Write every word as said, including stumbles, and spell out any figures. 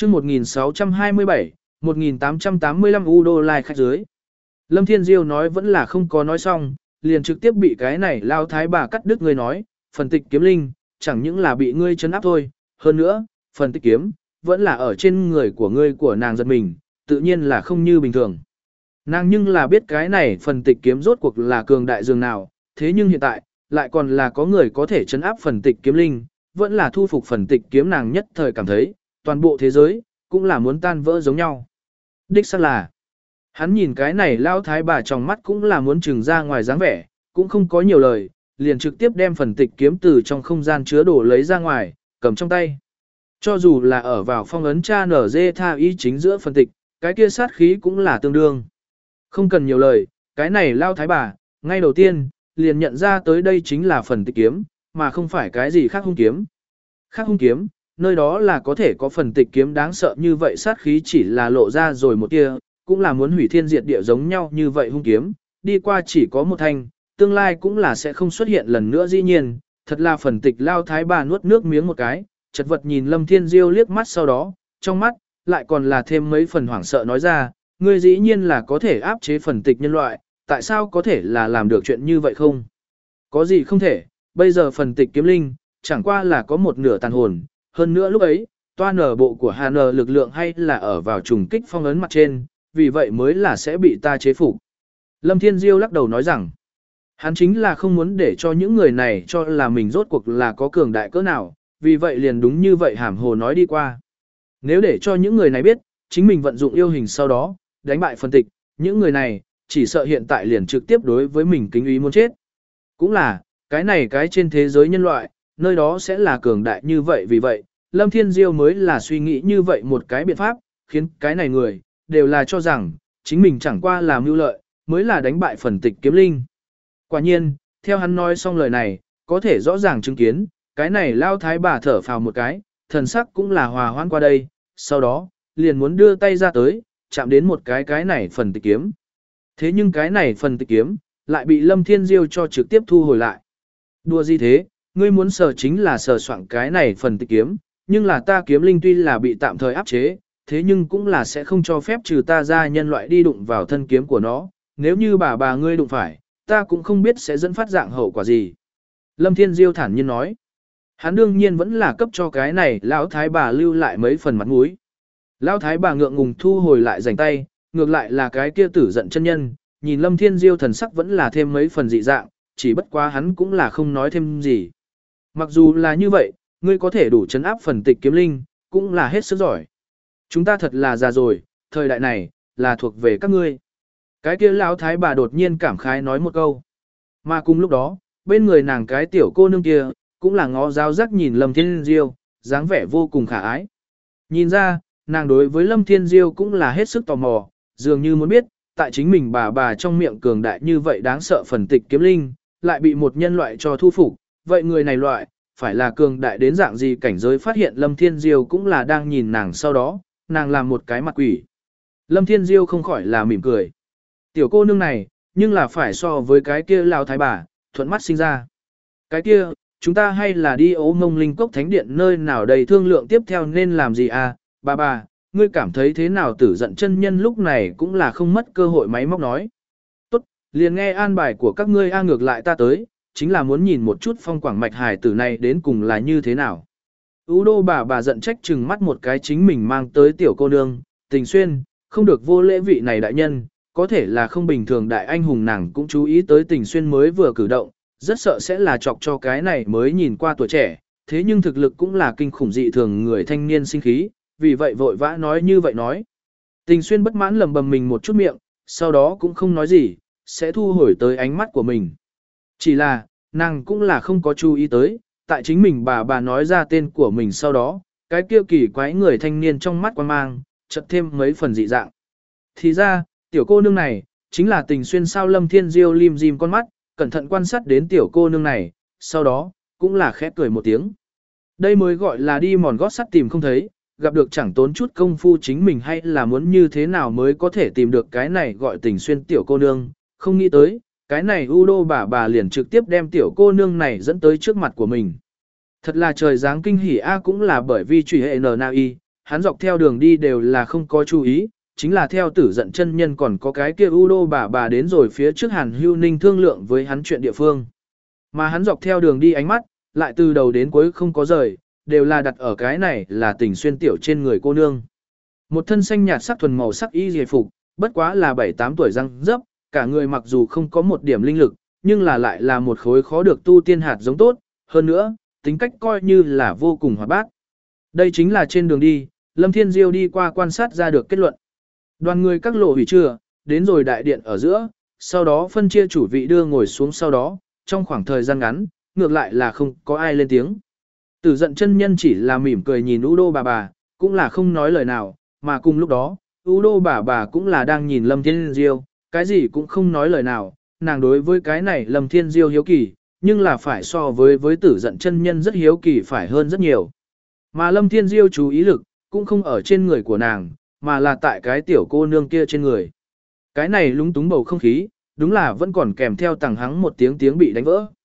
chương một nghìn sáu trăm hai mươi bảy, một nghìn tám trăm tám mươi lăm u đô lai khách dưới. Lâm Thiên Diêu nói vẫn là không có nói xong, liền trực tiếp bị cái này lao thái bà cắt đứt người nói, phần tịch kiếm linh, chẳng những là bị ngươi chấn áp thôi, hơn nữa, phần tịch kiếm, vẫn là ở trên người của ngươi của nàng giật mình, tự nhiên là không như bình thường. Nàng nhưng là biết cái này phần tịch kiếm rốt cuộc là cường đại dường nào, thế nhưng hiện tại, lại còn là có người có thể chấn áp phần tịch kiếm linh, vẫn là thu phục phần tịch kiếm nàng nhất thời cảm thấy, toàn bộ thế giới, cũng là muốn tan vỡ giống nhau. Đích xác là, hắn nhìn cái này lao thái bà trong mắt cũng là muốn trừng ra ngoài dáng vẻ, cũng không có nhiều lời, liền trực tiếp đem phần tịch kiếm từ trong không gian chứa đồ lấy ra ngoài, cầm trong tay. Cho dù là ở vào phong ấn cha nở dê tha y chính giữa phần tịch, cái kia sát khí cũng là tương đương. Không cần nhiều lời, cái này lao thái bà, ngay đầu tiên, liền nhận ra tới đây chính là phần tịch kiếm, mà không phải cái gì khác hung kiếm. Khác hung kiếm, nơi đó là có thể có phần tịch kiếm đáng sợ như vậy sát khí chỉ là lộ ra rồi một tia, cũng là muốn hủy thiên diệt địa giống nhau như vậy hung kiếm, đi qua chỉ có một thanh, tương lai cũng là sẽ không xuất hiện lần nữa dĩ nhiên, thật là phần tịch lao thái bà nuốt nước miếng một cái, chật vật nhìn Lâm Thiên Diêu liếc mắt sau đó, trong mắt, lại còn là thêm mấy phần hoảng sợ nói ra, ngươi dĩ nhiên là có thể áp chế phần tịch nhân loại, tại sao có thể là làm được chuyện như vậy không? Có gì không thể, bây giờ phần tịch kiếm linh, chẳng qua là có một nửa tàn hồn, hơn nữa lúc ấy, toa nở bộ của Hà Nờ lực lượng hay là ở vào trùng kích phong ấn mặt trên, vì vậy mới là sẽ bị ta chế phục. Lâm Thiên Diêu lắc đầu nói rằng, hắn chính là không muốn để cho những người này cho là mình rốt cuộc là có cường đại cỡ nào, vì vậy liền đúng như vậy hàm hồ nói đi qua. Nếu để cho những người này biết, chính mình vận dụng yêu hình sau đó, đánh bại phân tịch, những người này, chỉ sợ hiện tại liền trực tiếp đối với mình kính ý muốn chết. Cũng là, cái này cái trên thế giới nhân loại, nơi đó sẽ là cường đại như vậy vì vậy, Lâm Thiên Diêu mới là suy nghĩ như vậy một cái biện pháp, khiến cái này người, đều là cho rằng, chính mình chẳng qua là mưu lợi, mới là đánh bại phần tịch kiếm linh. Quả nhiên, theo hắn nói xong lời này, có thể rõ ràng chứng kiến, cái này lao thái bà thở phào một cái, thần sắc cũng là hòa hoãn qua đây, sau đó, liền muốn đưa tay ra tới, chạm đến một cái cái này phần tịch kiếm. Thế nhưng cái này phần tịch kiếm, lại bị Lâm Thiên Diêu cho trực tiếp thu hồi lại. Đùa gì thế, ngươi muốn sờ chính là sờ soạn cái này phần tịch kiếm, nhưng là ta kiếm linh tuy là bị tạm thời áp chế, thế nhưng cũng là sẽ không cho phép trừ ta ra nhân loại đi đụng vào thân kiếm của nó, nếu như bà bà ngươi đụng phải, ta cũng không biết sẽ dẫn phát dạng hậu quả gì. Lâm Thiên Diêu thản nhiên nói, hắn đương nhiên vẫn là cấp cho cái này lão thái bà lưu lại mấy phần mặt mũi. Lão thái bà ngượng ngùng thu hồi lại rảnh tay, ngược lại là cái kia tử giận chân nhân, nhìn Lâm Thiên Diêu thần sắc vẫn là thêm mấy phần dị dạng, chỉ bất quá hắn cũng là không nói thêm gì. Mặc dù là như vậy, ngươi có thể đủ chấn áp phần tịch kiếm linh, cũng là hết sức giỏi. Chúng ta thật là già rồi, thời đại này, là thuộc về các ngươi. Cái kia lão thái bà đột nhiên cảm khái nói một câu. Mà cùng lúc đó, bên người nàng cái tiểu cô nương kia, cũng là ngó giáo giác nhìn Lâm Thiên Diêu, dáng vẻ vô cùng khả ái. Nhìn ra, nàng đối với Lâm Thiên Diêu cũng là hết sức tò mò, dường như muốn biết, tại chính mình bà bà trong miệng cường đại như vậy đáng sợ phần tịch kiếm linh, lại bị một nhân loại cho thu phục, vậy người này loại, phải là cường đại đến dạng gì cảnh giới phát hiện Lâm Thiên Diêu cũng là đang nhìn nàng sau đó, nàng làm một cái mặt quỷ. Lâm Thiên Diêu không khỏi là mỉm cười. Tiểu cô nương này, nhưng là phải so với cái kia lao thái bà, thuận mắt sinh ra. Cái kia, chúng ta hay là đi ố mông linh cốc thánh điện nơi nào đầy thương lượng tiếp theo nên làm gì à, bà bà, ngươi cảm thấy thế nào tử giận chân nhân lúc này cũng là không mất cơ hội máy móc nói. Tốt, liền nghe an bài của các ngươi a ngược lại ta tới, chính là muốn nhìn một chút phong quảng mạch hải tử này đến cùng là như thế nào. Ú đô bà bà giận trách chừng mắt một cái chính mình mang tới tiểu cô nương, Tình Xuyên, không được vô lễ vị này đại nhân, có thể là không bình thường đại anh hùng nàng cũng chú ý tới Tình Xuyên mới vừa cử động, rất sợ sẽ là chọc cho cái này mới nhìn qua tuổi trẻ, thế nhưng thực lực cũng là kinh khủng dị thường người thanh niên sinh khí, vì vậy vội vã nói như vậy nói. Tình Xuyên bất mãn lầm bầm mình một chút miệng, sau đó cũng không nói gì, sẽ thu hồi tới ánh mắt của mình. Chỉ là, nàng cũng là không có chú ý tới, tại chính mình bà bà nói ra tên của mình sau đó, cái kia kỳ quái người thanh niên trong mắt quan mang, chợt thêm mấy phần dị dạng. Thì ra, tiểu cô nương này, chính là Tình Xuyên sao Lâm Thiên Diêu lim dim con mắt, cẩn thận quan sát đến tiểu cô nương này, sau đó, cũng là khẽ cười một tiếng. Đây mới gọi là đi mòn gót sắt tìm không thấy, gặp được chẳng tốn chút công phu chính mình hay là muốn như thế nào mới có thể tìm được cái này gọi Tình Xuyên tiểu cô nương, không nghĩ tới, cái này u đô bà bà liền trực tiếp đem tiểu cô nương này dẫn tới trước mặt của mình. Thật là trời giáng kinh hỉ a cũng là bởi vì truy hệ N N I, hắn dọc theo đường đi đều là không có chú ý, chính là theo tử giận chân nhân còn có cái kia u đô bà bà đến rồi phía trước Hàn Hưu Ninh thương lượng với hắn chuyện địa phương. Mà hắn dọc theo đường đi ánh mắt, lại từ đầu đến cuối không có rời, đều là đặt ở cái này là tình xuyên tiểu trên người cô nương. Một thân xanh nhạt sắc thuần màu sắc y dề phục, bất quá là bảy tám tuổi răng dấp, cả người mặc dù không có một điểm linh lực, nhưng là lại là một khối khó được tu tiên hạt giống tốt, hơn nữa, tính cách coi như là vô cùng hoạt bát. Đây chính là trên đường đi, Lâm Thiên Diêu đi qua quan sát ra được kết luận. Đoàn người các lộ hủy trưa, đến rồi đại điện ở giữa, sau đó phân chia chủ vị đưa ngồi xuống sau đó, trong khoảng thời gian ngắn, ngược lại là không có ai lên tiếng. Tử giận chân nhân chỉ là mỉm cười nhìn U đô bà bà, cũng là không nói lời nào, mà cùng lúc đó, U đô bà bà cũng là đang nhìn Lâm Thiên Diêu, cái gì cũng không nói lời nào, nàng đối với cái này Lâm Thiên Diêu hiếu kỳ, nhưng là phải so với với tử giận chân nhân rất hiếu kỳ phải hơn rất nhiều. Mà Lâm Thiên Diêu chú ý lực, cũng không ở trên người của nàng, mà là tại cái tiểu cô nương kia trên người. Cái này lúng túng bầu không khí, đúng là vẫn còn kèm theo tàng hắng một tiếng tiếng bị đánh vỡ.